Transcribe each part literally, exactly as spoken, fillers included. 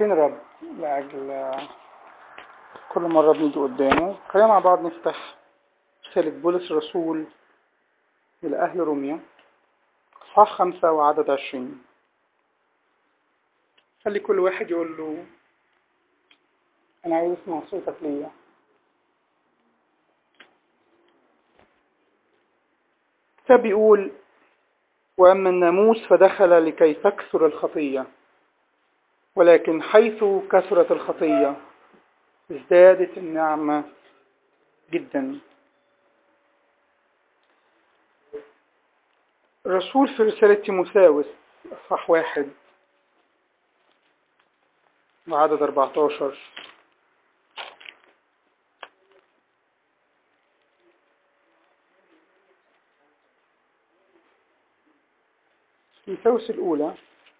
فين رب لأجل كل مرة بنيجي قدامه. خلينا مع بعض نفتح رسالة بولس الرسول إلى أهل روميا إصحاح خمسة وعدد عشرين. خلي كل واحد يقول له أنا عايز أسمع صوتك ليا. الكتاب بيقول: وأما الناموس فدخل لكي تكثر الخطية، ولكن حيث كثرت الخطية ازدادت النعمة جدا. الرسول في رسالة تيموثاوس إصحاح واحد وعدد أربعة عشر تيموثاوس الأولى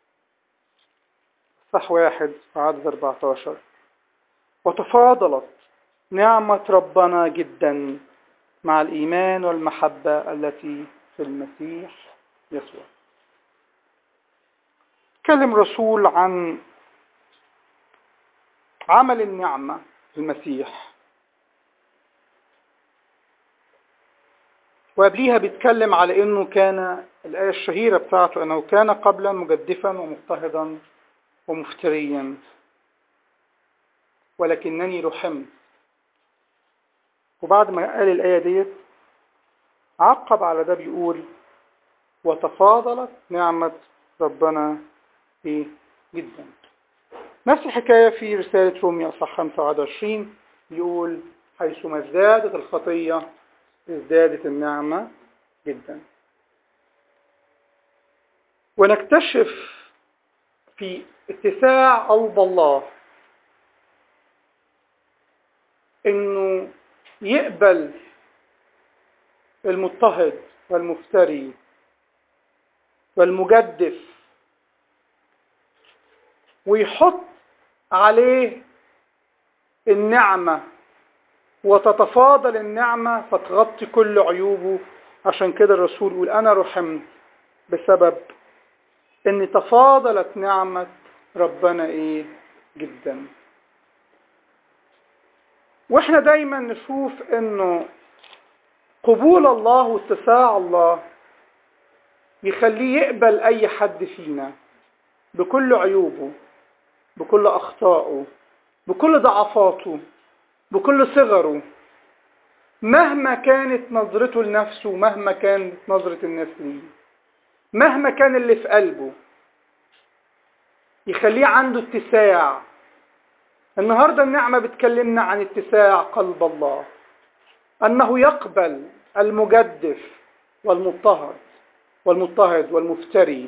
إصحاح واحد وعدد أربعة عشر: وتفاضلت نعمة ربنا جدا مع الإيمان والمحبة التي في المسيح يسوع. تكلم رسول عن عمل النعمة في المسيح، وقبليها بيتكلم على انه كان الآية الشهيرة بتاعته انه كان قبلا مجدفا ومضطهدا ومفتريا، ولكنني رحمت. وبعد ما قال الآية ديت عقب على ده بيقول: وتفاضلت نعمة ربنا إيه جدا. نفس الحكاية في رسالة روميا أصحاح خمسة وعدد عشرين يقول: حيثما ازدادت الخطية ازدادت النعمة جدا. ونكتشف في اتساع قلب الله انه يقبل المضطهد والمفتري والمجدف ويحط عليه النعمة، وتتفاضل النعمة فتغطي كل عيوبه. عشان كده الرسول يقول: أنا رحمت بسبب ان تفاضلت نعمة ربنا ايه جدا. واحنا دايما نشوف انه قبول الله واتساع الله يخليه يقبل اي حد فينا بكل عيوبه، بكل اخطائه، بكل ضعفاته، بكل صغره، مهما كانت نظرته لنفسه، مهما كانت نظرة الناس ليه، مهما كان اللي في قلبه، يخليه عنده اتساع. النهاردة النعمة بتكلمنا عن اتساع قلب الله، أنه يقبل المجدف والمضطهد والمضطهد والمفتري.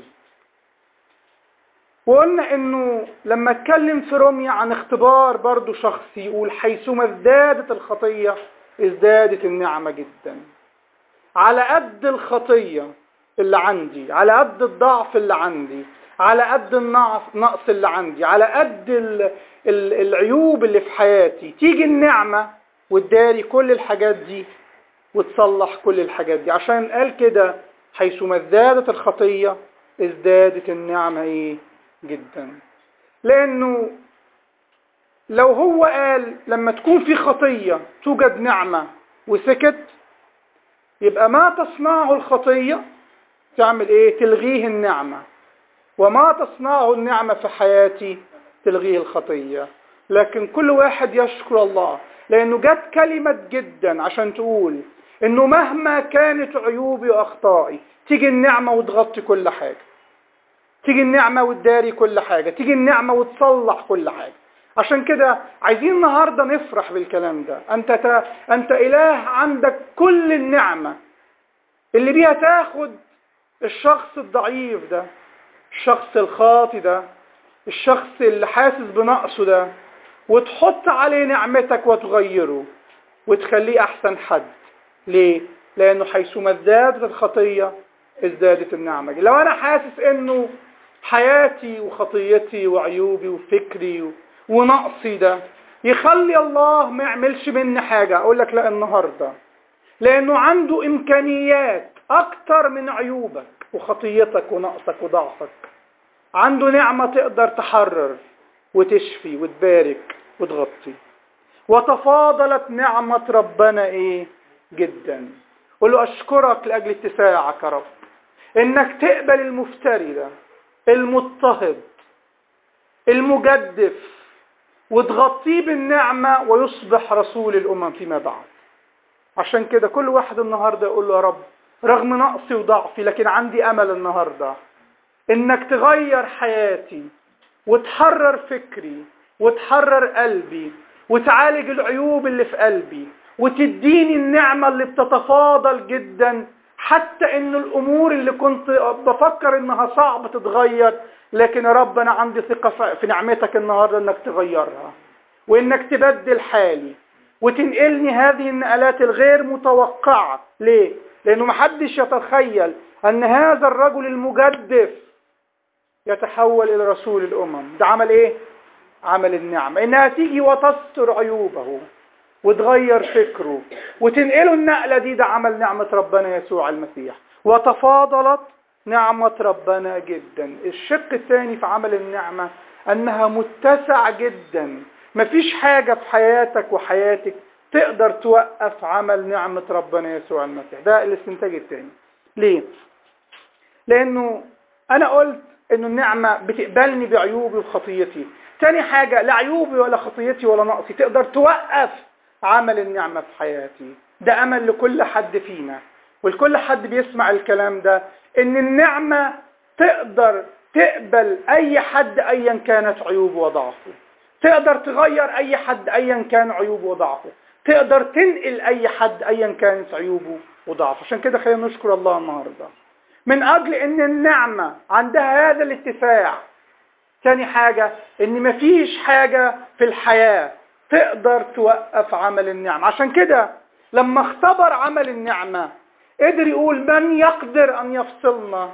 وقلنا أنه لما اتكلم في روميا عن اختبار برضو شخصي يقول: حيثما ازدادت الخطية ازدادت النعمة جدا. على قد الخطية اللي عندي، على قد الضعف اللي عندي، على قد النقص اللي عندي، على قد العيوب اللي في حياتي، تيجي النعمة وتداري كل الحاجات دي وتصلح كل الحاجات دي. عشان قال كده: حيثما ازدادت الخطية ازدادت النعمة ايه جدا. لانه لو هو قال لما تكون في خطية توجد نعمة وسكت، يبقى ما تصنعه الخطية تعمل ايه؟ تلغيه النعمة. وما تصنعه النعمة في حياتي تلغيه الخطية. لكن كل واحد يشكر الله، لأنه جت كلمة جدا عشان تقول إنه مهما كانت عيوبي وأخطائي تيجي النعمة وتغطي كل حاجة، تيجي النعمة وتداري كل حاجة، تيجي النعمة وتصلح كل حاجة. عشان كده عايزين النهاردة نفرح بالكلام ده. أنت, تا... أنت إله عندك كل النعمة اللي بيها تاخد الشخص الضعيف ده، الشخص الخاطي ده، الشخص اللي حاسس بنقصه ده، وتحط عليه نعمتك وتغيره وتخليه أحسن حد. ليه؟ لأنه حيثما ازدادت الخطية ازدادت النعمة. لو أنا حاسس إنه حياتي وخطيتي وعيوبي وفكري ونقصي ده يخلي الله ما يعملش مني حاجة، أقول لك لا النهاردة، لأنه عنده إمكانيات أكتر من عيوبك وخطيتك ونقصك وضعفك. عنده نعمة تقدر تحرر، وتشفي وتبارك وتغطي. وتفاضلت نعمة ربنا ايه جدا. قل له اشكرك لاجل اتساعك يا رب، انك تقبل المفتري ده المضطهد المجدف وتغطيه بالنعمة ويصبح رسول الامم فيما بعد. عشان كده كل واحد النهاردة يقول له يا رب رغم نقصي وضعفي لكن عندي امل النهاردة انك تغير حياتي وتحرر فكري وتحرر قلبي وتعالج العيوب اللي في قلبي وتديني النعمة اللي بتتفاضل جدا، حتى ان الامور اللي كنت بفكر انها صعب تتغير، لكن يا رب انا عندي ثقة في نعمتك النهاردة انك تغيرها وانك تبدل حالي وتنقلني هذه النقلات الغير متوقعة. ليه؟ لانه محدش يتخيل ان هذا الرجل المجدف يتحول الى رسول الامم. ده عمل ايه؟ عمل النعمة، انها تيجي وتستر عيوبه وتغير فكره وتنقله النقلة دي. ده عمل نعمة ربنا يسوع المسيح. وتفاضلت نعمة ربنا جدا. الشق الثاني في عمل النعمة انها متسع جدا. مفيش حاجة في حياتك وحياتك تقدر توقف عمل نعمة ربنا يسوع المسيح. ده الاستنتاج الثاني. ليه؟ لانه انا قلت انه النعمة بتقبلني بعيوبي وخطيتي. تاني حاجة، لا عيوبي ولا خطيتي ولا نقصي تقدر توقف عمل النعمة في حياتي. ده امل لكل حد فينا ولكل حد بيسمع الكلام ده، ان النعمة تقدر تقبل اي حد ايا كانت عيوبه وضعفه، تقدر تغير اي حد ايا كان عيوبه وضعفه، تقدر تنقل اي حد ايا كانت عيوبه وضعفه. عشان كده خلينا نشكر الله النهارده من اجل ان النعمة عندها هذا الاتساع. ثاني حاجة، ان مفيش حاجة في الحياة تقدر توقف عمل النعمة. عشان كده لما اختبر عمل النعمة قدر يقول من يقدر ان يفصلنا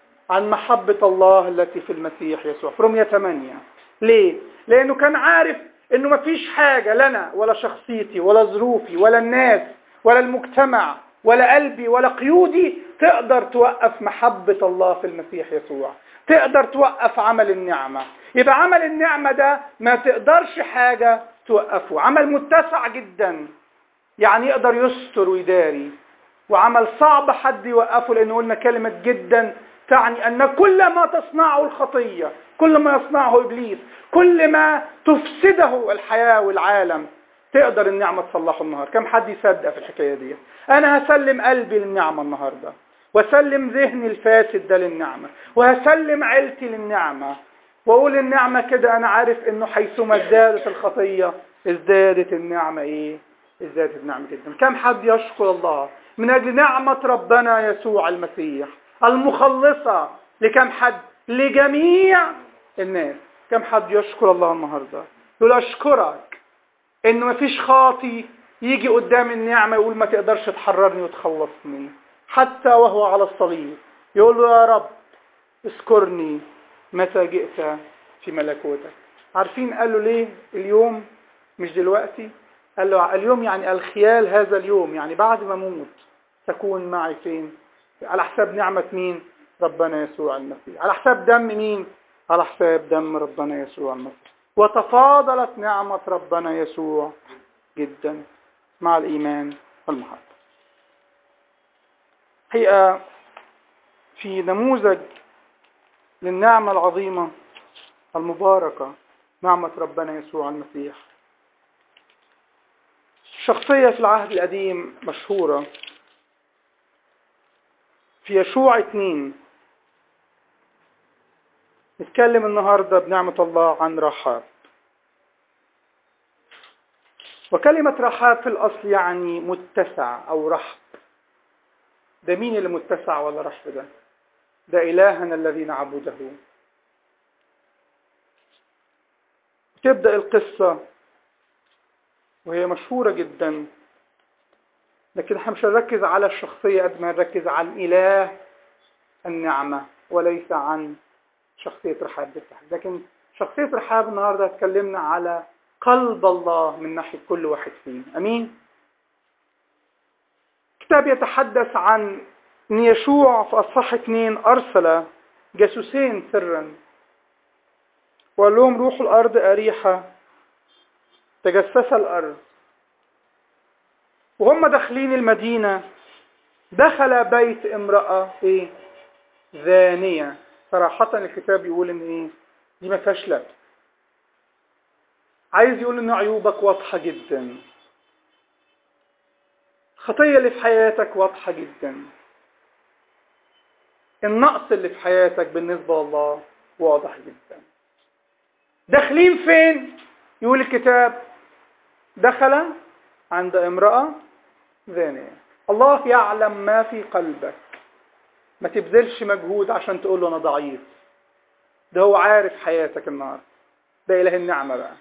عن محبة الله التي في المسيح يسوع في رومية ثمانية. ليه؟ لانه كان عارف انه مفيش حاجة لنا ولا شخصيتي ولا ظروفي ولا الناس ولا المجتمع ولا قلبي ولا قيودي تقدر توقف محبة الله في المسيح يسوع، تقدر توقف عمل النعمة. يبقى عمل النعمة ده ما تقدرش حاجة توقفه. عمل متسع جدا يعني يقدر يستر ويداري، وعمل صعب حد يوقفه، لأنه قلنا كلمة جدا تعني أن كل ما تصنعه الخطية، كل ما يصنعه إبليس، كل ما تفسده الحياة والعالم تقدر النعمة تصلحه النهاردة. كم حد يصدق في الحكاية دي؟ أنا هسلم قلبي للنعمة النهاردة، وسلم ذهني الفاسد ده للنعمة، وهسلم عيلتي للنعمة، وأقول النعمة كده أنا عارف إنه حيثما ازدادت الخطية ازدادت النعمة إيه؟ ازدادت النعمة جدا. كم حد يشكر الله من أجل نعمة ربنا يسوع المسيح المخلصة لكم حد؟ لجميع الناس. كم حد يشكر الله النهاردة يقول أشكرك إنه مفيش خاطي يجي قدام النعمة يقول ما تقدرش تحررني وتخلصني، حتى وهو على الصليب يقول له يا رب اذكرني متى جئت في ملكوتك. عارفين قال له ليه اليوم مش دلوقتي؟ قال له اليوم يعني الخيال هذا اليوم، يعني بعد ما اموت تكون معي فين؟ على حساب نعمة مين؟ ربنا يسوع المسيح. على حساب دم مين؟ على حساب دم ربنا يسوع المسيح. وتفاضلت نعمة ربنا يسوع جدا مع الإيمان والمحبة. حقيقة في نموذج للنعمة العظيمة المباركة نعمة ربنا يسوع المسيح، شخصية في العهد القديم مشهورة في يشوع اتنين. نتكلم النهاردة بنعمة الله عن رحاب. وكلمة رحاب في الأصل يعني متسع أو رحب. ده مين اللي متسع ولا رحب ده؟ ده إلهنا الذي نعبده. تبدأ القصة وهي مشهورة جدا، لكن احنا مش هنركز على الشخصية قد ما نركز عن إله النعمة وليس عن شخصية رحاب بالتحديد. لكن شخصية رحاب النهاردة اتكلمنا على قلب الله من ناحية كل واحد فينا. أمين؟ الكتاب يتحدث عن أن يشوع في أصحاح اثنين أرسل جاسوسين سرا، وقال لهم روحوا الأرض أريحة. تجسس الأرض وهم داخلين المدينة، دخل بيت امرأة ايه زانية. صراحة الكتاب يقول ان ايه دي ما فيهاش لبس. عايز يقول ان عيوبك واضحة جدا، الخطية اللي في حياتك واضحة جدا، النقص اللي في حياتك بالنسبة لله واضح جدا. داخلين فين؟ يقول الكتاب دخل عند امرأة زانية. الله يعلم ما في قلبك، ما تبذلش مجهود عشان تقول له انا ضعيف، ده هو عارف حياتك النهارده. ده اله النعمة بقى.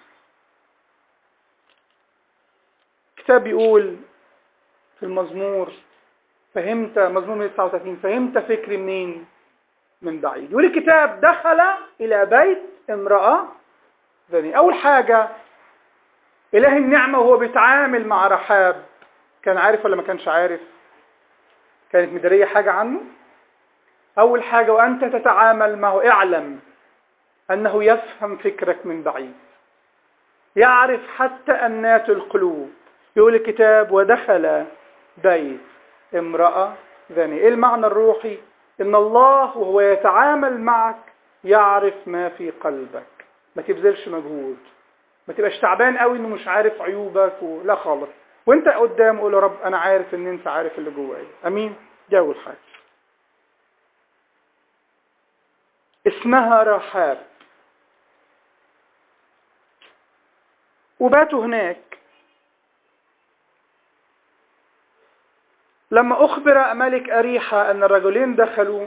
الكتاب يقول في المزمور، فهمت مزمور تسعة وثلاثين، فهمت فكري منين؟ من بعيد. يقول الكتاب دخل الى بيت امرأة زانية. اول حاجة اله النعمة وهو بيتعامل مع رحاب كان عارف ولا ما كانش عارف؟ كانت مدارية حاجة عنه؟ اول حاجة وانت تتعامل معه اعلم انه يفهم فكرك من بعيد، يعرف حتى أنات القلوب. يقول الكتاب ودخل بيت امرأة زانية. ايه المعنى الروحي؟ ان الله وهو يتعامل معك يعرف ما في قلبك. ما تبذلش مجهود، ما تبقاش تعبان قوي انه مش عارف عيوبك و... لا خالص. وانت قدام قول يا رب انا عارف ان انت عارف اللي جوايا. امين. دي اول حاجة. اسمها رحاب، وباتوا هناك. لما أخبر ملك أريحة أن الرجلين دخلوا،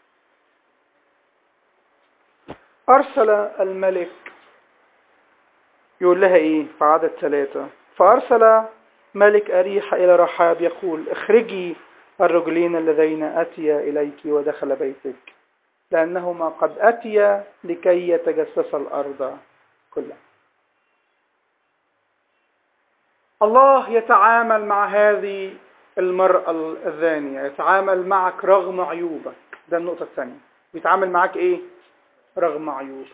أرسل الملك يقول لها إيه في عدد ثلاثة، فأرسل ملك أريحة إلى رحاب يقول اخرجي الرجلين اللذين أتيا إليك ودخل بيتك، لأنهما قد أتيا لكي يتجسس الأرض كلها. الله يتعامل مع هذه المرأة الزانية، يتعامل معك رغم عيوبك. ده النقطة الثانية. بيتعامل معك ايه؟ رغم عيوبك.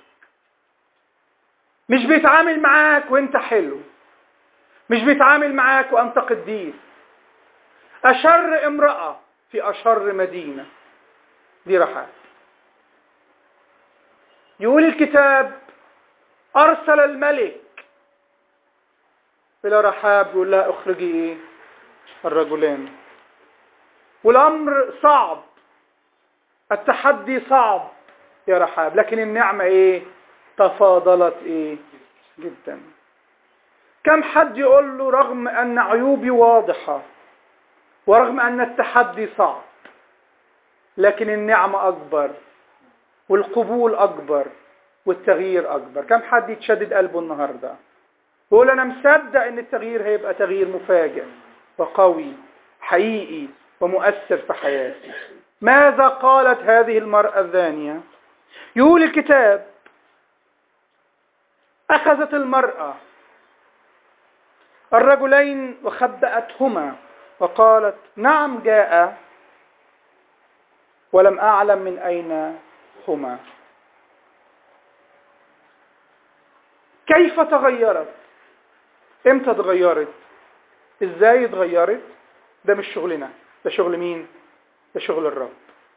مش بيتعامل معاك وانت حلو، مش بيتعامل معاك وانت قديس. أشر امرأة في أشر مدينة دي رحاب. يقول الكتاب أرسل الملك إلى رحاب يقول لها اخرجي ايه؟ الرجلين. والأمر صعب، التحدي صعب يا رحاب، لكن النعمة ايه؟ تفاضلت ايه؟ جدا. كم حد يقول له رغم أن عيوبي واضحة ورغم أن التحدي صعب، لكن النعمة أكبر والقبول أكبر والتغيير أكبر. كم حد يتشدد قلبه النهاردة يقول أنا مصدق أن التغيير هيبقى تغيير مفاجئ وقوي حقيقي ومؤثر في حياتي. ماذا قالت هذه المرأة الزانية؟ يقول الكتاب أخذت المرأة الرجلين وخبأتهما وقالت نعم جاء ولم أعلم من أين هما. كيف تغيرت؟ امتى تغيرت؟ ازاي تغيرت؟ ده مش شغلنا، ده شغل مين؟ ده شغل الرب.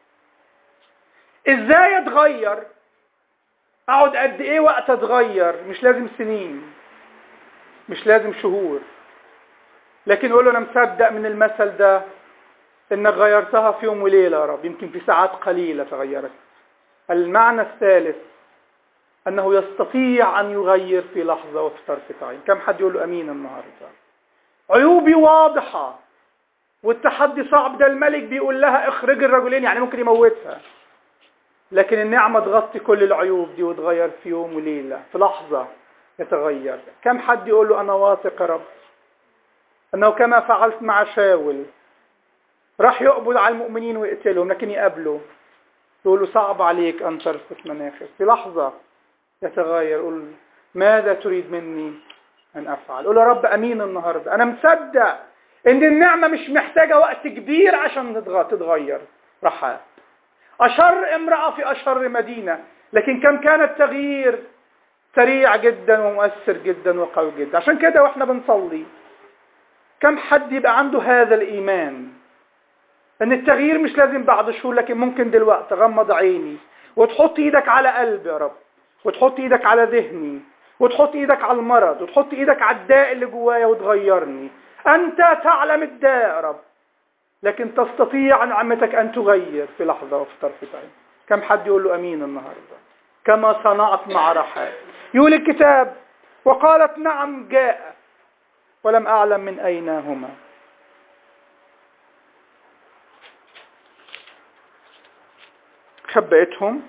ازاي اتغير؟ اقعد قد ايه وقت اتغير؟ مش لازم سنين، مش لازم شهور، لكن قول له انا مصدق من المثل ده انك غيرتها في يوم وليلة يا رب، يمكن في ساعات قليلة تغيرت. المعنى الثالث انه يستطيع ان يغير في لحظة وفي طرفة عين. كم حد يقول له امين النهاردة؟ عيوبي واضحة والتحدي صعب. ده الملك بيقول لها اخرج الرجلين، يعني ممكن يموتها، لكن النعمة تغطي كل العيوب دي وتغير في يوم وليلة، في لحظة يتغير. كم حد يقول له أنا واثق يا رب أنه كما فعلت مع شاول راح يقبض على المؤمنين ويقتلهم، لكن يقابله يقول له صعب عليك أن ترفض مناخك. في لحظة يتغير. قل ماذا تريد مني أن أفعل؟ قل يا رب أمين النهاردة، أنا مصدق إن النعمة مش محتاجة وقت كبير عشان تتغير. رحاب أشر امرأة في أشر مدينة، لكن كم كان التغيير سريع جدا ومؤثر جدا وقوي جدا. عشان كده واحنا بنصلي كم حد يبقى عنده هذا الإيمان ان التغيير مش لازم بعد شهور، لكن ممكن دلوقتي غمض عيني وتحط ايدك على قلبي يا رب، وتحط ايدك على ذهني، وتحط ايدك على المرض، وتحط ايدك على الداء اللي جوايا وتغيرني. انت تعلم الداء يا رب، لكن تستطيع نعمتك ان تغير في لحظة وفي طرف عين. كم حد يقول له امين النهاردة كما صنعت مع رحاب؟ يقول الكتاب وقالت نعم جاء ولم اعلم من اين هما. خبأتهم.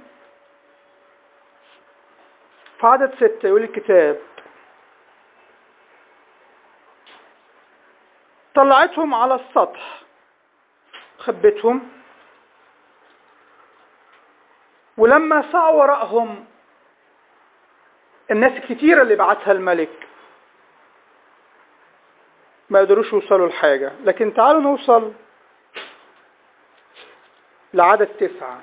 في عدد ستة يقول الكتاب طلعتهم على السطح، خبتهم، ولما سعوا وراءهم الناس الكتيرة اللي بعتها الملك ما قدروش يوصلوا لحاجة. لكن تعالوا نوصل لعدد تسعة.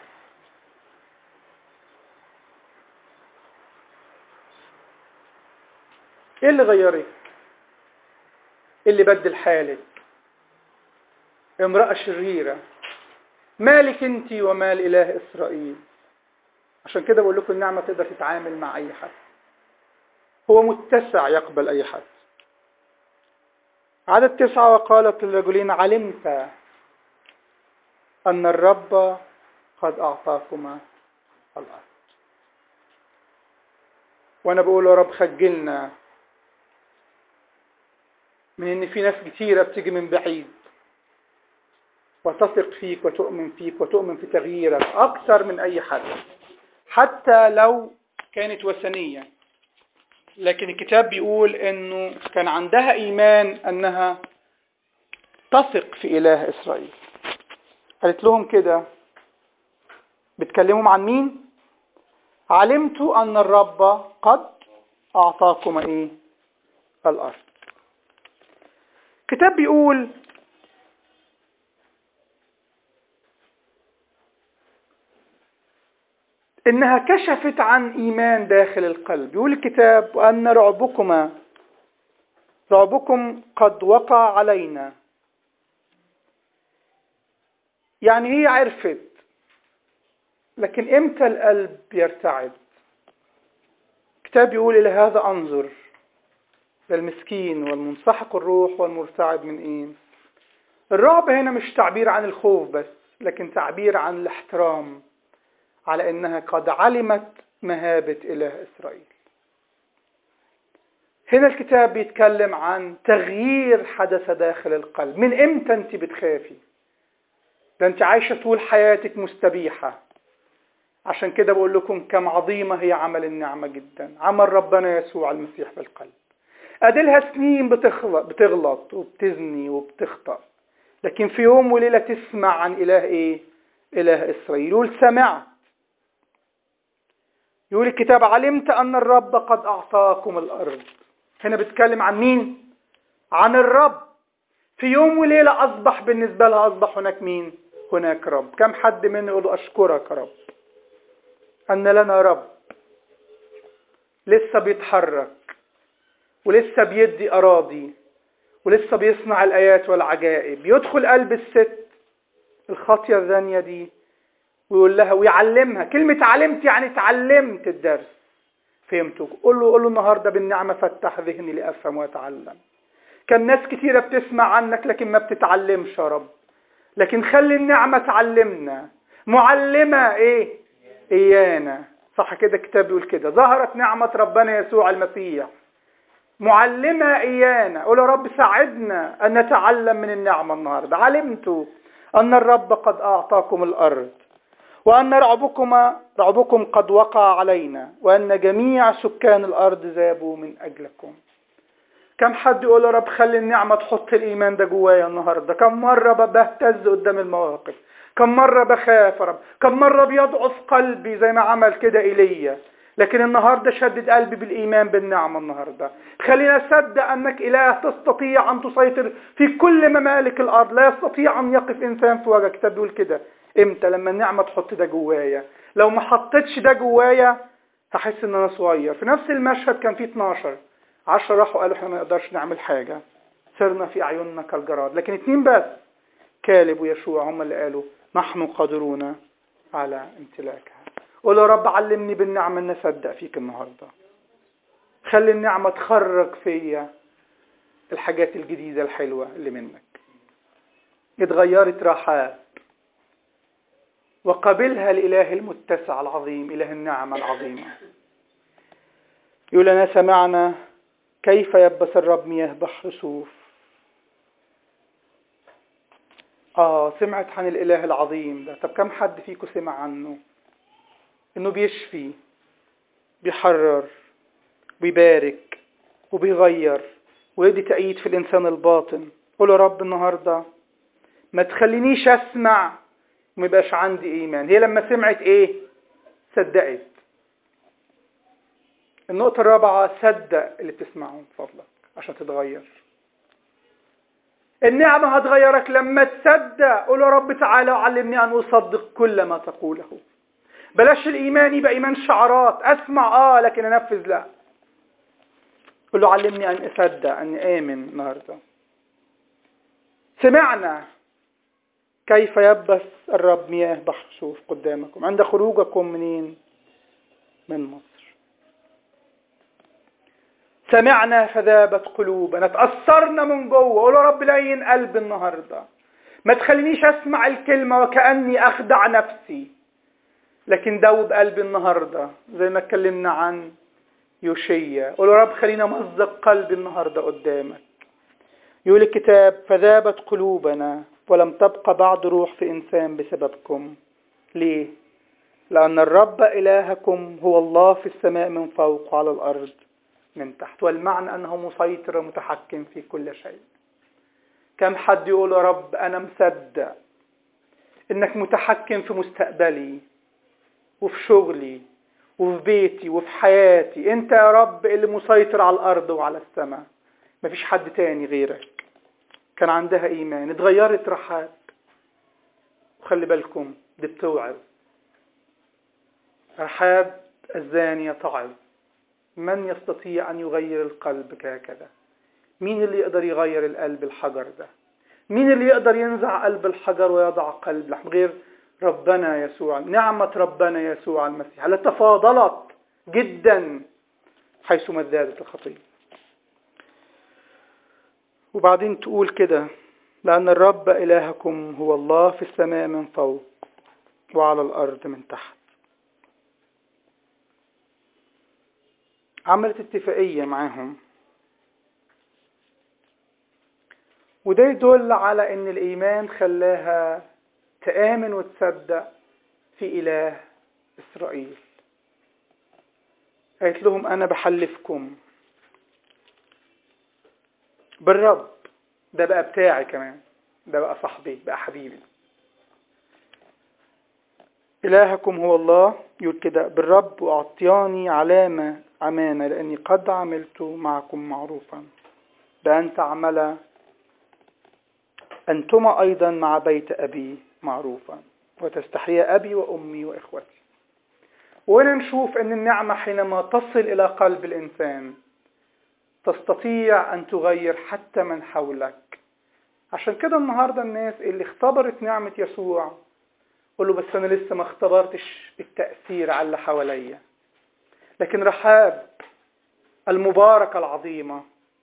ايه اللي غيرك؟ ايه اللي بدل حالك؟ امرأة شريرة، مالك انت ومال اله اسرائيل. عشان كده بقول لكم النعمة تقدر تتعامل مع اي حد، هو متسع يقبل اي حد. عدد تسعة وقالت للرجلين علمت ان الرب قد اعطاكما الارض. وانا بقول يا رب خجلنا من ان في ناس كتيرة بتيجي من بعيد وتثق فيك وتؤمن فيك وتؤمن في تغييرك اكثر من اي حد، حتى لو كانت وثنية. لكن الكتاب بيقول انه كان عندها ايمان انها تثق في اله اسرائيل. قالت لهم كده، بتكلمهم عن مين؟ علمت ان الرب قد اعطاكم ايه؟ الارض. الكتاب بيقول انها كشفت عن ايمان داخل القلب. يقول الكتاب وان رعبكما رعبكم قد وقع علينا. يعني هي عرفت، لكن امتى القلب يرتعد؟ الكتاب يقول الى هذا انظر للمسكين والمنسحق الروح والمرتعد من ايه؟ الرعب هنا مش تعبير عن الخوف بس، لكن تعبير عن الاحترام، على انها قد علمت مهابة اله اسرائيل. هنا الكتاب بيتكلم عن تغيير حدث داخل القلب. من امتى انت بتخافي؟ ده انت عايشة طول حياتك مستبيحة. عشان كده بقول لكم كم عظيمة هي عمل النعمة جدا، عمل ربنا يسوع المسيح في القلب. اديلها سنين بتغلط, بتغلط وبتزني وبتخطأ، لكن في يوم وليلة تسمع عن اله ايه؟ اله اسرائيل. يقول سمعت. يقول الكتاب علمت ان الرب قد اعطاكم الارض. هنا بتكلم عن مين؟ عن الرب. في يوم وليلة اصبح بالنسبة لها اصبح هناك مين؟ هناك رب. كم حد منه يقول اشكرك رب ان لنا رب لسه بيتحرك ولسه بيدي اراضي ولسه بيصنع الايات والعجائب. يدخل قلب الست الخاطية الزانية دي ويقول لها ويعلمها. كلمة علمت يعني تعلمت الدرس، فهمتوا؟ قول له قول له النهارده بالنعمة فتح ذهني لأفهم وأتعلم. كان ناس كتيرة بتسمع عنك لكن ما بتتعلمش يا رب، لكن خلي النعمة تعلمنا. معلمة ايه؟ ايانا. صح كده الكتاب بيقول كده، ظهرت نعمة ربنا يسوع المسيح معلمة ايانا. قول يا رب ساعدنا ان نتعلم من النعمة النهارده. علمت ان الرب قد اعطاكم الارض وأن رعبكم رعبكم قد وقع علينا وأن جميع سكان الأرض ذابوا من أجلكم. كم حد يقول يا رب خلي النعمة تحط الإيمان ده جوايا النهاردة؟ كم مرة بهتز قدام المواقف، كم مرة بخاف يا رب، كم مرة بيضعف قلبي زي ما عمل كده إيليا، لكن النهاردة شدد قلبي بالإيمان بالنعمة النهاردة. خلينا نصدق أنك إله تستطيع أن تسيطر في كل ممالك الأرض. لا يستطيع أن يقف إنسان في وجهك. كتاب بيقول كده. امتى؟ لما النعمة تحط ده جوايا. لو ما حطتش ده جوايا هحس ان انا صغير. في نفس المشهد كان فيه اتناشر، عشرة راحوا قالوا احنا ما نقدرش نعمل حاجة، صرنا في اعيننا كالجراد. لكن اتنين بس، كالب ويشوع، هم اللي قالوا نحن قادرون على امتلاكها. قول يا رب علمني بالنعمة ان اصدق فيك النهاردة. خلي النعمة تخرج فيا الحاجات الجديدة الحلوة اللي منك. اتغيرت رحاب وقبلها الإله المتسع العظيم، إله النعمة العظيمة. يقول لنا سمعنا كيف يبس الرب مياه بحر صوف. آه سمعت عن الإله العظيم ده. طب كم حد فيكم سمع عنه؟ إنه بيشفي، بيحرر، بيبارك، وبيغير، ويدي تأييد في الإنسان الباطن. قول يا رب النهاردة ما تخلينيش أسمع وما يبقاش عندي إيمان. هي لما سمعت إيه؟ صدقت. النقطة الرابعة، صدق اللي بتسمعه فضلك عشان تتغير. النعمة هتغيرك لما تصدق. قول يا رب تعالى وعلمني أن أصدق كل ما تقوله. بلاش الإيمان يبقى إيمان شعارات، أسمع آه لكن أنفذ لا. قل له علمني أن أصدق، أن آمن النهاردة. سمعنا كيف يبس الرب مياه بحر صوف قدامكم عند خروجكم منين؟ من مصر. سمعنا فذابت قلوبنا، تأثرنا من جوه. قول يا رب لين قلب النهاردة، ما تخلينيش أسمع الكلمة وكأني أخدع نفسي، لكن دوب قلبي النهاردة زي ما اتكلمنا عن يوشيا. قول يا رب خلينا مصدق قلبي النهاردة قدامك. يقول الكتاب فذابت قلوبنا ولم تبقى بعد روح في إنسان بسببكم. ليه؟ لأن الرب إلهكم هو الله في السماء من فوق وعلى الأرض من تحت. والمعنى أنه مسيطر ومتحكم في كل شيء. كم حد يقول يا رب أنا مصدق إنك متحكم في مستقبلي وفي شغلي وفي بيتي وفي حياتي. أنت يا رب اللي مسيطر على الأرض وعلى السماء، مفيش حد تاني غيرك. كان عندها إيمان. اتغيرت رحاب. وخلي بالكم دي بتوعظ. رحاب الزانية تعظ. من يستطيع أن يغير القلب كهكذا؟ مين اللي يقدر يغير القلب الحجر ده؟ مين اللي يقدر ينزع قلب الحجر ويضع قلب لحم غير ربنا يسوع؟ نعمة ربنا يسوع المسيح التي تفاضلت جدا حيثما ازدادت الخطية. وبعدين تقول كده لأن الرب إلهكم هو الله في السماء من فوق وعلى الأرض من تحت. عملت اتفاقية معاهم، وده يدل على ان الإيمان خلاها تآمن وتصدق في إله إسرائيل. قالت لهم أنا بحلفكم بالرب، ده بقى بتاعي كمان، ده بقى صاحبي، بقى حبيبي. إلهكم هو الله، يقول كده بالرب وأعطياني علامة أمانة لأني قد عملت معكم معروفا بأن تعمل أنتما أيضا مع بيت أبي معروفا وتستحيي أبي وأمي وإخوتي. وهنا نشوف أن النعمة حينما تصل إلى قلب الإنسان تستطيع أن تغير حتى من حولك. عشان كده النهاردة الناس اللي اختبرت نعمة يسوع قولوا بس أنا لسه ما اختبرتش التأثير على اللي حواليا. لكن رحاب المباركة العظيمة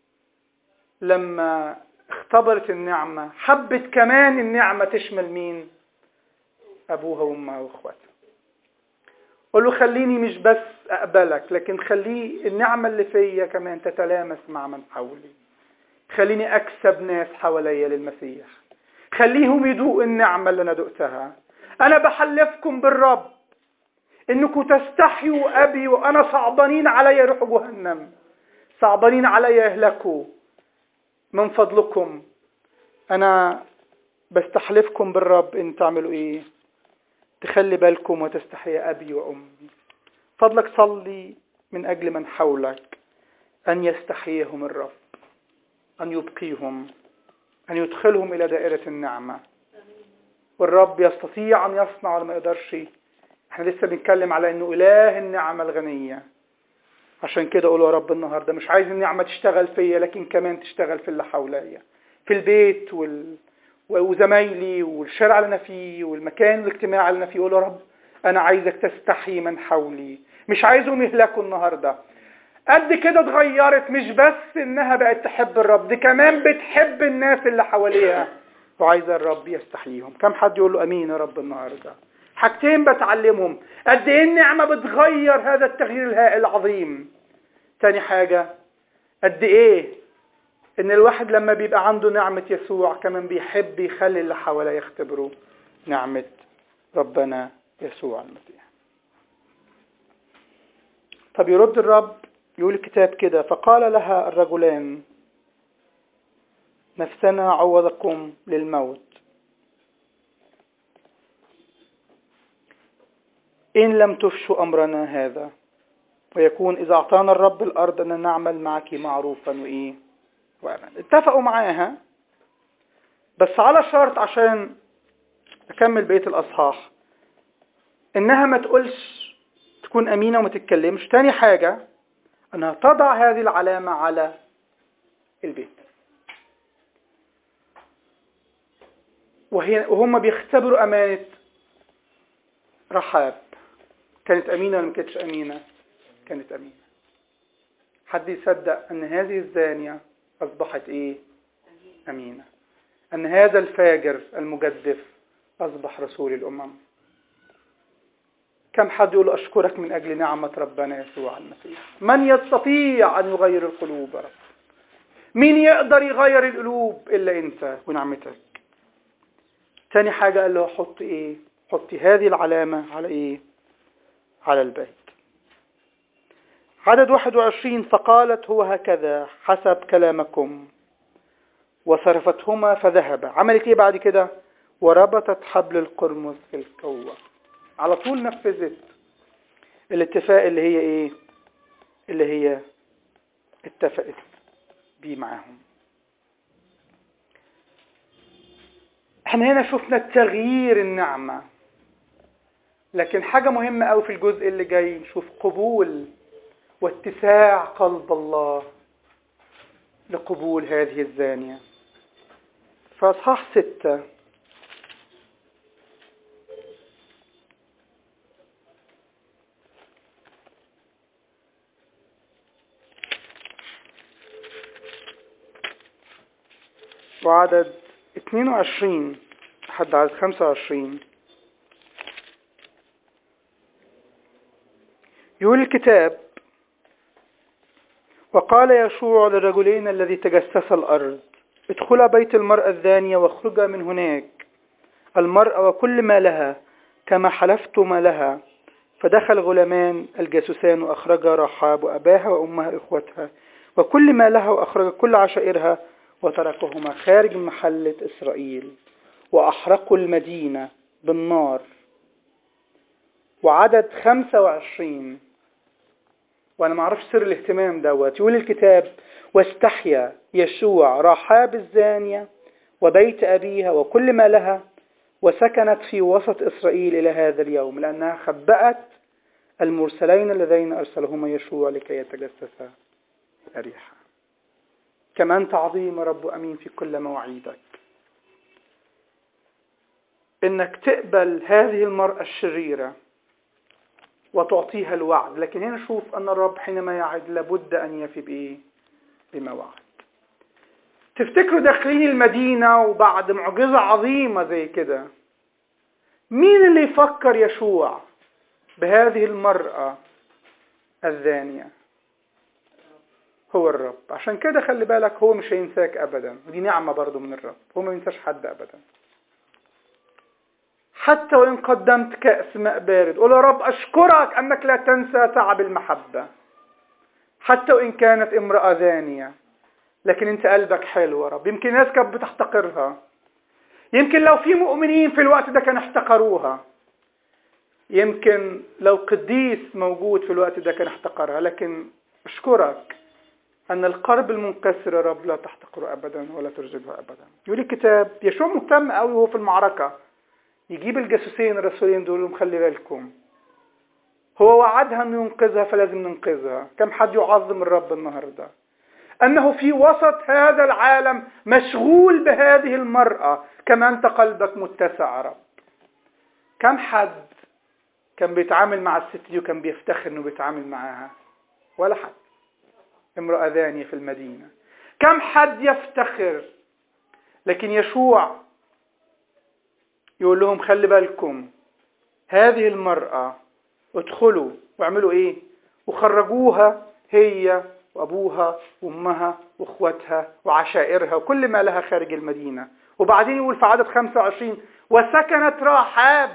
لما اختبرت النعمة حبت كمان النعمة تشمل مين؟ أبوها وأمها وأخواتها. قولوا خليني مش بس أقبلك، لكن خلي النعمة اللي فيا كمان تتلامس مع من حولي. خليني أكسب ناس حواليا للمسيح، خليهم يدوقوا النعمة اللي أنا دقتها. أنا بحلفكم بالرب إنكم تستحيوا أبي وأنا صعبانين علي يروحوا جهنم، صعبانين علي يهلكوا. من فضلكم أنا بستحلفكم بالرب إن تعملوا إيه؟ تخلي بالكم وتستحيي أبي وأمي. فضلك صلي من أجل من حولك أن يستحييهم الرب، أن يبقيهم، أن يدخلهم إلى دائرة النعمة. والرب يستطيع أن يصنع ولا ما يقدرش احنا لسه بنتكلم على انه اله النعمة الغنية. عشان كده اقول يا رب النهاردة مش عايز النعمة تشتغل فيا، لكن كمان تشتغل في اللي حواليا، في البيت وال... وزمايلي والشارع اللي انا فيه والمكان الاجتماعي اللي انا فيه. اقول يا رب انا عايزك تستحي من حولي، مش عايزهم يهلكوا النهاردة. قد كده اتغيرت، مش بس انها بقت تحب الرب، دي كمان بتحب الناس اللي حواليها وعايزة الرب يستحييهم. كم حد يقول له امين يا رب النهاردة؟ حاجتين بتعلمهم، قد ايه النعمة بتغير هذا التغيير الهائل العظيم. تاني حاجة، قد ايه ان الواحد لما بيبقى عنده نعمة يسوع كمان بيحب يخلي اللي حواليه يختبروا نعمة ربنا يسوع المسيح. طب يرد الرب يقول الكتاب كده: فقال لها الرجلان نفسنا عوضكم للموت، إن لم تفشوا أمرنا هذا، ويكون إذا أعطانا الرب الأرض أن نعمل معك معروفا وإيه وأمن. اتفقوا معاها بس على شرط، عشان أكمل بقية الأصحاح، إنها ما تقولش، تكون أمينة وما تتكلمش. تاني حاجة أنها تضع هذه العلامة على البيت. وهي وهم بيختبروا أمانة رحاب، كانت أمينة ولا ما كانتش أمينة؟ كانت أمينة. حد يصدق أن هذه الزانية أصبحت إيه؟ أمينة. أن هذا الفاجر المجدف أصبح رسول الأمم. كم حد يقول أشكرك من أجل نعمة ربنا يسوع المسيح؟ من يستطيع أن يغير القلوب يا رب؟ مين يقدر يغير القلوب إلا أنت ونعمتك؟ تاني حاجة قال له حط إيه؟ حطي هذه العلامة على إيه؟ على البيت. عدد واحد وعشرين: فقالت هو هكذا حسب كلامكم، وصرفتهما فذهب. عملت إيه بعد كده؟ وربطت حبل القرمز في الكوة. على طول نفذت الاتفاق اللي هي إيه؟ اللي هي اتفقت بيه معاهم. احنا هنا شفنا التغيير النعمة، لكن حاجة مهمة أوي في الجزء اللي جاي نشوف قبول واتساع قلب الله لقبول هذه الزانية. فأصحاح ستة وعدد اثنين وعشرين لحد عدد خمسة وعشرين يقول الكتاب: وقال يشوع للرجلين الذي تجسس الأرض: ادخلا بيت المرأة الزانية واخرجا من هناك، المرأة وكل ما لها كما حلفتما لها. فدخل غلامان الجاسوسان وأخرجا رحاب وأباها وأمها إخوتها وكل ما لها، وأخرج كل عشائرها، وتركهما خارج محلة إسرائيل، وأحرقوا المدينة بالنار. وعدد خمسة وعشرين، وأنا ما أعرفش سر الاهتمام دوت، يقول الكتاب: واستحيا يشوع رحاب الزانية وبيت أبيها وكل ما لها، وسكنت في وسط إسرائيل إلى هذا اليوم، لأنها خبأت المرسلين اللذين أرسلهما يشوع لكي يتجسسا أريحا. كمان تعظيم رب أمين في كل مواعيدك، إنك تقبل هذه المرأة الشريرة وتعطيها الوعد. لكن هنا نشوف أن الرب حينما يعد لابد أن يفي بإيه؟ بما وعد. تفتكروا داخلين المدينة وبعد معجزة عظيمة زي كده، مين اللي يفكر يشوع بهذه المرأة الزانية؟ هو الرب. عشان كده خلي بالك، هو مش هينساك أبدا، ودي نعمة برضو من الرب. هو ما ينساش حد أبدا، حتى وإن قدمت كأس ماء بارد قول يا رب أشكرك أنك لا تنسى تعب المحبة. حتى وإن كانت امرأة زانية، لكن أنت قلبك حلو يا رب. يمكن ناس كانت بتحتقرها، يمكن لو في مؤمنين في الوقت ده كانوا احتقروها، يمكن لو قديس موجود في الوقت ده كان احتقرها، لكن أشكرك أن القلب المنكسر يا رب لا تحتقره أبدا ولا ترجبه أبدا. يقول الكتاب يشوع مهتم قوي وهو في المعركة، يجيب الجاسوسين الرسولين دول، خلي بالكم هو وعدها أنه ينقذها فلازم ننقذها. كم حد يعظم الرب النهاردة أنه في وسط هذا العالم مشغول بهذه المرأة كما أنت قلبك متسع يا رب. كم حد كان بيتعامل مع الست دي وكان بيفتخر أنه بيتعامل معاها؟ ولا حد. امرأة ذانية في المدينة. كم حد يفتخر؟ لكن يشوع يقول لهم خلي بالكم، هذه المرأة ادخلوا واعملوا ايه؟ وخرجوها هي وابوها وامها واخواتها وعشائرها وكل ما لها خارج المدينة. وبعدين يقول في عدد خمسة وعشرين وسكنت رحاب.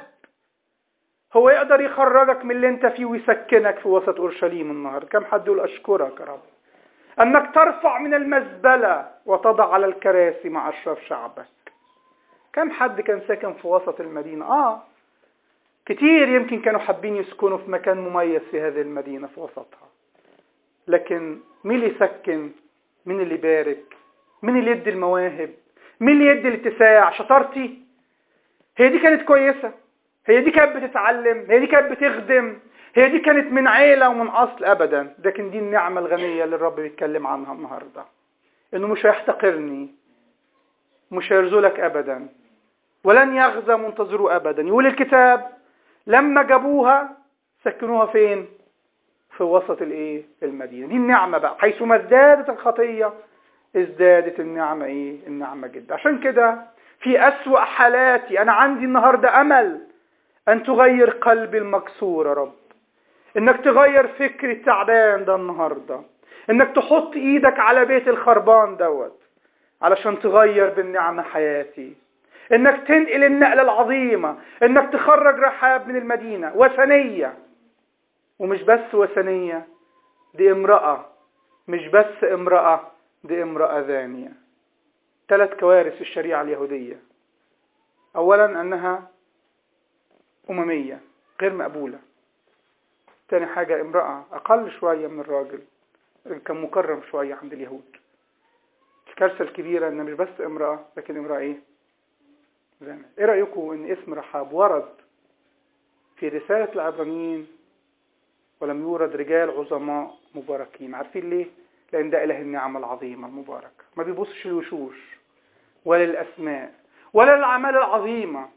هو يقدر يخرجك من اللي انت فيه ويسكنك في وسط اورشليم النهارده. كم حد يقول اشكرك يا رب انك ترفع من المزبلة وتضع على الكراسي مع اشراف شعبك. كم حد كان ساكن في وسط المدينة؟ اه كتير يمكن كانوا حابين يسكنوا في مكان مميز في هذه المدينة في وسطها. لكن مين اللي يسكن؟ مين اللي يبارك؟ مين اللي يدي المواهب؟ مين اللي يدي الاتساع؟ شطارتي؟ هي دي كانت كويسة؟ هي دي كانت بتتعلم؟ هي دي كانت بتخدم؟ هي دي كانت من عيلة ومن أصل؟ أبدا. لكن دي النعمة الغنية اللي الرب بيتكلم عنها النهاردة، إنه مش هيحتقرني، مش هيرزلك أبدا، ولن يغزى منتظره أبدا. يقول الكتاب لما جابوها سكنوها فين؟ في وسط الايه؟ المدينة. دي النعمة بقى. حيثما ازدادت الخطية ازدادت النعمة ايه؟ النعمة جدا. عشان كده في أسوأ حالاتي أنا عندي النهاردة أمل أن تغير قلبي المكسور يا رب، إنك تغير فكري التعبان ده النهاردة، إنك تحط إيدك على بيت الخربان دوت علشان تغير بالنعمة حياتي، إنك تنقل النقلة العظيمة، إنك تخرج رحاب من المدينة. وثنية، ومش بس وثنية، دي امرأة، مش بس امرأة، دي امرأة ذانية. ثلاث كوارث في الشريعة اليهودية. أولا أنها أممية غير مقبولة. تاني حاجة امرأة أقل شوية من الراجل، كان مكرم شوية عند اليهود. الكارثة الكبيرة أن مش بس امرأة، لكن امرأة إيه؟ زانية. إيه رأيكم أن اسم رحاب ورد في رسالة العبرانيين ولم يورد رجال عظماء مباركين؟ عارفين ليه؟ لأن ده إله النعمة العظيمة المباركة. ما بيبصش للوشوش ولا للأسماء ولا للأعمال العظيمة.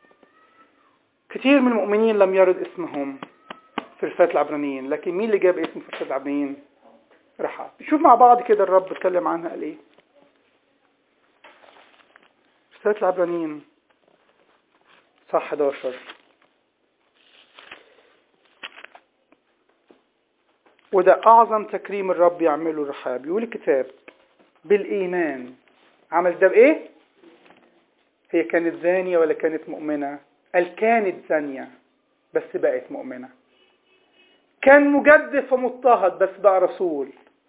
كتير من المؤمنين لم يرد اسمهم في رسالة العبرانيين، لكن مين اللي جاب اسم في رسالة العبرانيين؟ رحاب. نشوف مع بعض كده الرب اتكلم عنها قال ايه. رسالة العبرانيين صح إحدى عشر. وده أعظم تكريم الرب يعمله رحاب. يقول الكتاب بالإيمان. عمل ده بإيه؟ هي كانت زانية ولا كانت مؤمنة؟ قال كانت زانية بس بقت مؤمنة. كان مجدف ومضطهد بس بقى رسول.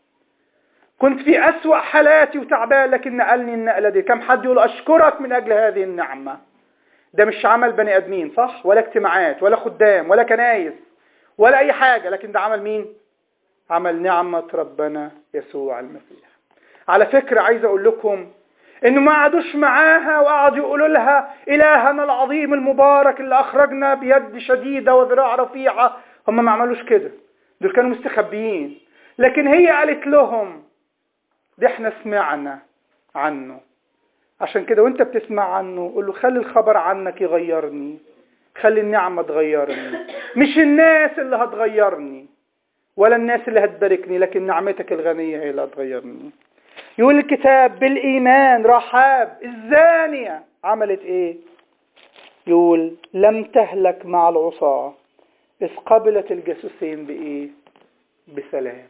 كنت في أسوأ حالاتي وتعبان لكن نقلني النقلة دي. كم حد يقول أشكرك من أجل هذه النعمة؟ ده مش عمل بني أدمين، صح؟ ولا اجتماعات ولا خدام ولا كنايس ولا أي حاجة، لكن ده عمل مين؟ عمل نعمة ربنا يسوع المسيح. على فكرة عايز أقول لكم إنه ما قعدوش معاها وقعدوا يقولوا لها إلهنا العظيم المبارك اللي أخرجنا بيد شديدة وذراع رفيعة. هم ما عملوش كده، دول كانوا مستخبيين. لكن هي قالت لهم دي احنا سمعنا عنه. عشان كده وانت بتسمع عنه قول له خلي الخبر عنك يغيرني، خلي النعمة تغيرني. مش الناس اللي هتغيرني ولا الناس اللي هتباركني، لكن نعمتك الغنية هي اللي هتغيرني. يقول الكتاب بالإيمان رحاب الزانية عملت ايه؟ يقول لم تهلك مع العصاة إذ قبلت الجاسوسين بإيه؟ بسلام.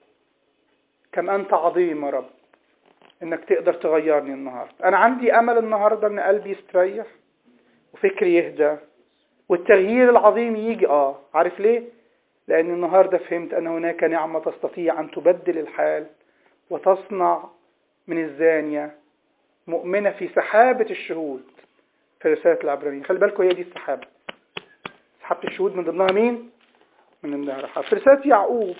كم أنت عظيم يا رب إنك تقدر تغيرني النهاردة. أنا عندي أمل النهاردة إن قلبي يستريح وفكري يهدى والتغيير العظيم يجي. آه عارف ليه؟ لأن النهاردة فهمت أن هناك نعمة تستطيع أن تبدل الحال وتصنع من الزانية مؤمنة في سحابة الشهود. في رسالة العبرانيين خلي بالكم هي دي السحابة، سحابة الشهود من ضمنها مين؟ من ضمنها رحاب. في رسالة يعقوب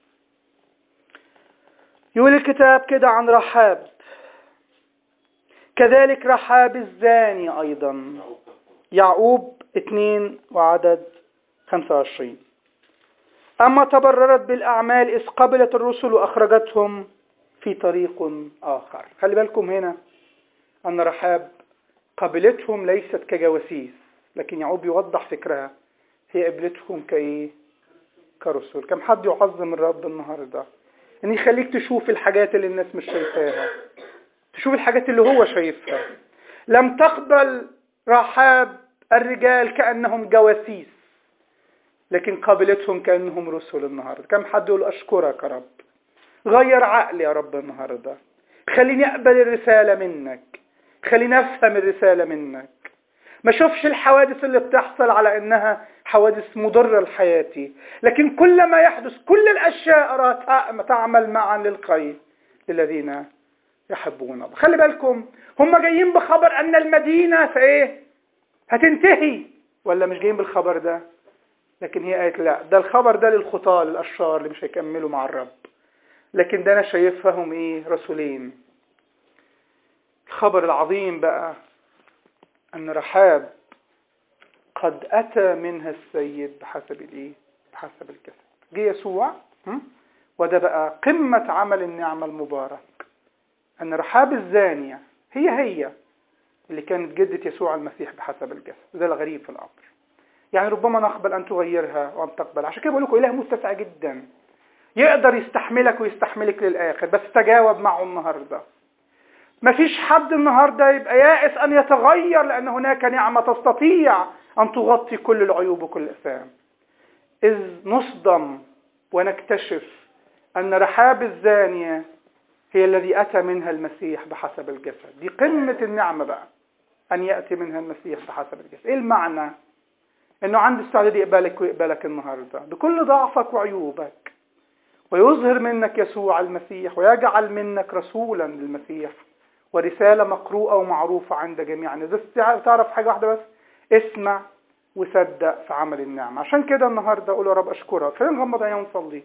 يقول الكتاب كده عن رحاب كذلك رحاب الزاني أيضا. يعقوب اثنين وعدد خمسة وعشرين. أما تبررت بالأعمال إذ قبلت الرسل وأخرجتهم في طريق آخر. خلي بالكم هنا أن رحاب قبلتهم ليست كجواسيس، لكن يعقوب يوضح فكرها، هي قبلتهم كإيه؟ كرسل. كم حد يعظم الرب النهاردة أن يخليك تشوف الحاجات اللي الناس مش شايفاها، تشوف الحاجات اللي هو شايفها. لم تقبل رحاب الرجال كأنهم جواسيس، لكن قابلتهم كأنهم رسل النهاردة. كم حد يقول أشكرك يا رب، غير عقلي يا رب النهاردة، خليني أقبل الرسالة منك، خليني أفهم الرسالة منك، ما شوفش الحوادث اللي بتحصل على إنها حوادث مضرة لحياتي، لكن كل ما يحدث كل الأشياء أراها تعمل معا للخير للذين يحبون الله. خلي بالكم هم جايين بخبر أن المدينة في إيه؟ هتنتهي، ولا مش جايين بالخبر ده؟ لكن هي قالت لا، ده الخبر ده للخطاة للأشرار اللي مش هيكملوا مع الرب، لكن ده أنا شايفهم إيه؟ رسولين. الخبر العظيم بقى أن رحاب قد أتى منها السيد بحسب الإيه؟ بحسب الجسد. جه يسوع، وده بقى قمة عمل النعمة المبارك، أن رحاب الزانية هي هي اللي كانت جدة يسوع المسيح بحسب الجسد. وده الغريب في الأمر، يعني ربما نقبل أن تغيرها وأن تقبل. عشان كده بقول لكم إله متسع جدا، يقدر يستحملك ويستحملك للآخر، بس تجاوب معه النهاردة. مفيش حد النهاردة يبقى يائس أن يتغير، لأن هناك نعمة تستطيع أن تغطي كل العيوب وكل الأثام. إذ نصدم ونكتشف أن رحاب الزانية هي الذي أتى منها المسيح بحسب الجسد. دي قمة النعمة بقى، أن يأتي منها المسيح بحسب الجسد. إيه المعنى؟ إنه عنده استعداد يقبلك ويقبلك النهاردة بكل ضعفك وعيوبك، ويظهر منك يسوع المسيح، ويجعل منك رسولا للمسيح ورسالة مقروءة ومعروفة عند جميع الناس. بس تعرف حاجة واحدة بس، اسمع وصدق في عمل النعمة. عشان كده النهاردة أقول يا رب أشكرك. خلينا نغمض عينينا ونصلي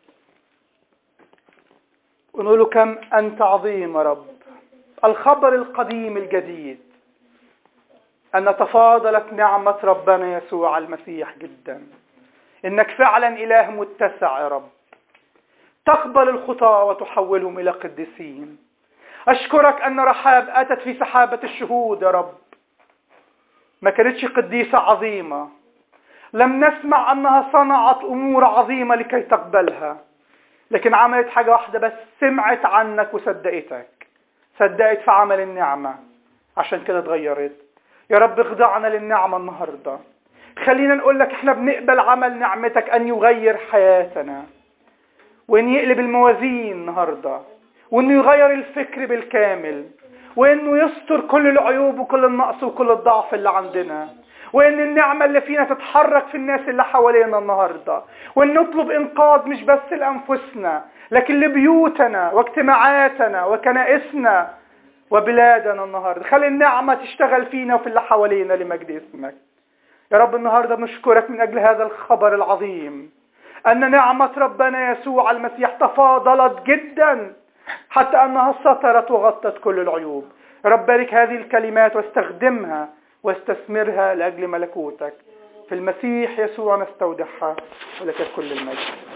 ونقول له كم أنت عظيم يا رب. الخبر القديم الجديد أن تفاضلت نعمة ربنا يسوع المسيح جدا، إنك فعلا إله متسع يا رب، تقبل الخطاة وتحولهم إلى قديسين. أشكرك أن رحاب أتت في سحابة الشهود يا رب، ما كانتش قديسة عظيمة، لم نسمع أنها صنعت أمور عظيمة لكي تقبلها، لكن عملت حاجة واحدة بس، سمعت عنك وصدقتك، صدقت في عمل النعمة، عشان كده اتغيرت. يا رب اخضعنا للنعمة النهاردة، خلينا نقول لك احنا بنقبل عمل نعمتك أن يغير حياتنا، وأن يقلب الموازين النهاردة، وأنه يغير الفكر بالكامل، وأنه يستر كل العيوب وكل النقص وكل الضعف اللي عندنا، وأن النعمة اللي فينا تتحرك في الناس اللي حوالينا النهاردة، وأن نطلب إنقاذ مش بس لأنفسنا لكن لبيوتنا واجتماعاتنا وكنائسنا وبلادنا النهاردة. خلي النعمة تشتغل فينا وفي اللي حوالينا لمجد اسمك يا رب. النهاردة بنشكرك من أجل هذا الخبر العظيم، أن نعمة ربنا يسوع المسيح تفاضلت جدا حتى أنها سترت وغطت كل العيوب. رب بارك هذه الكلمات واستخدمها واستثمرها لأجل ملكوتك، في المسيح يسوع نستودعها، ولك كل المجد.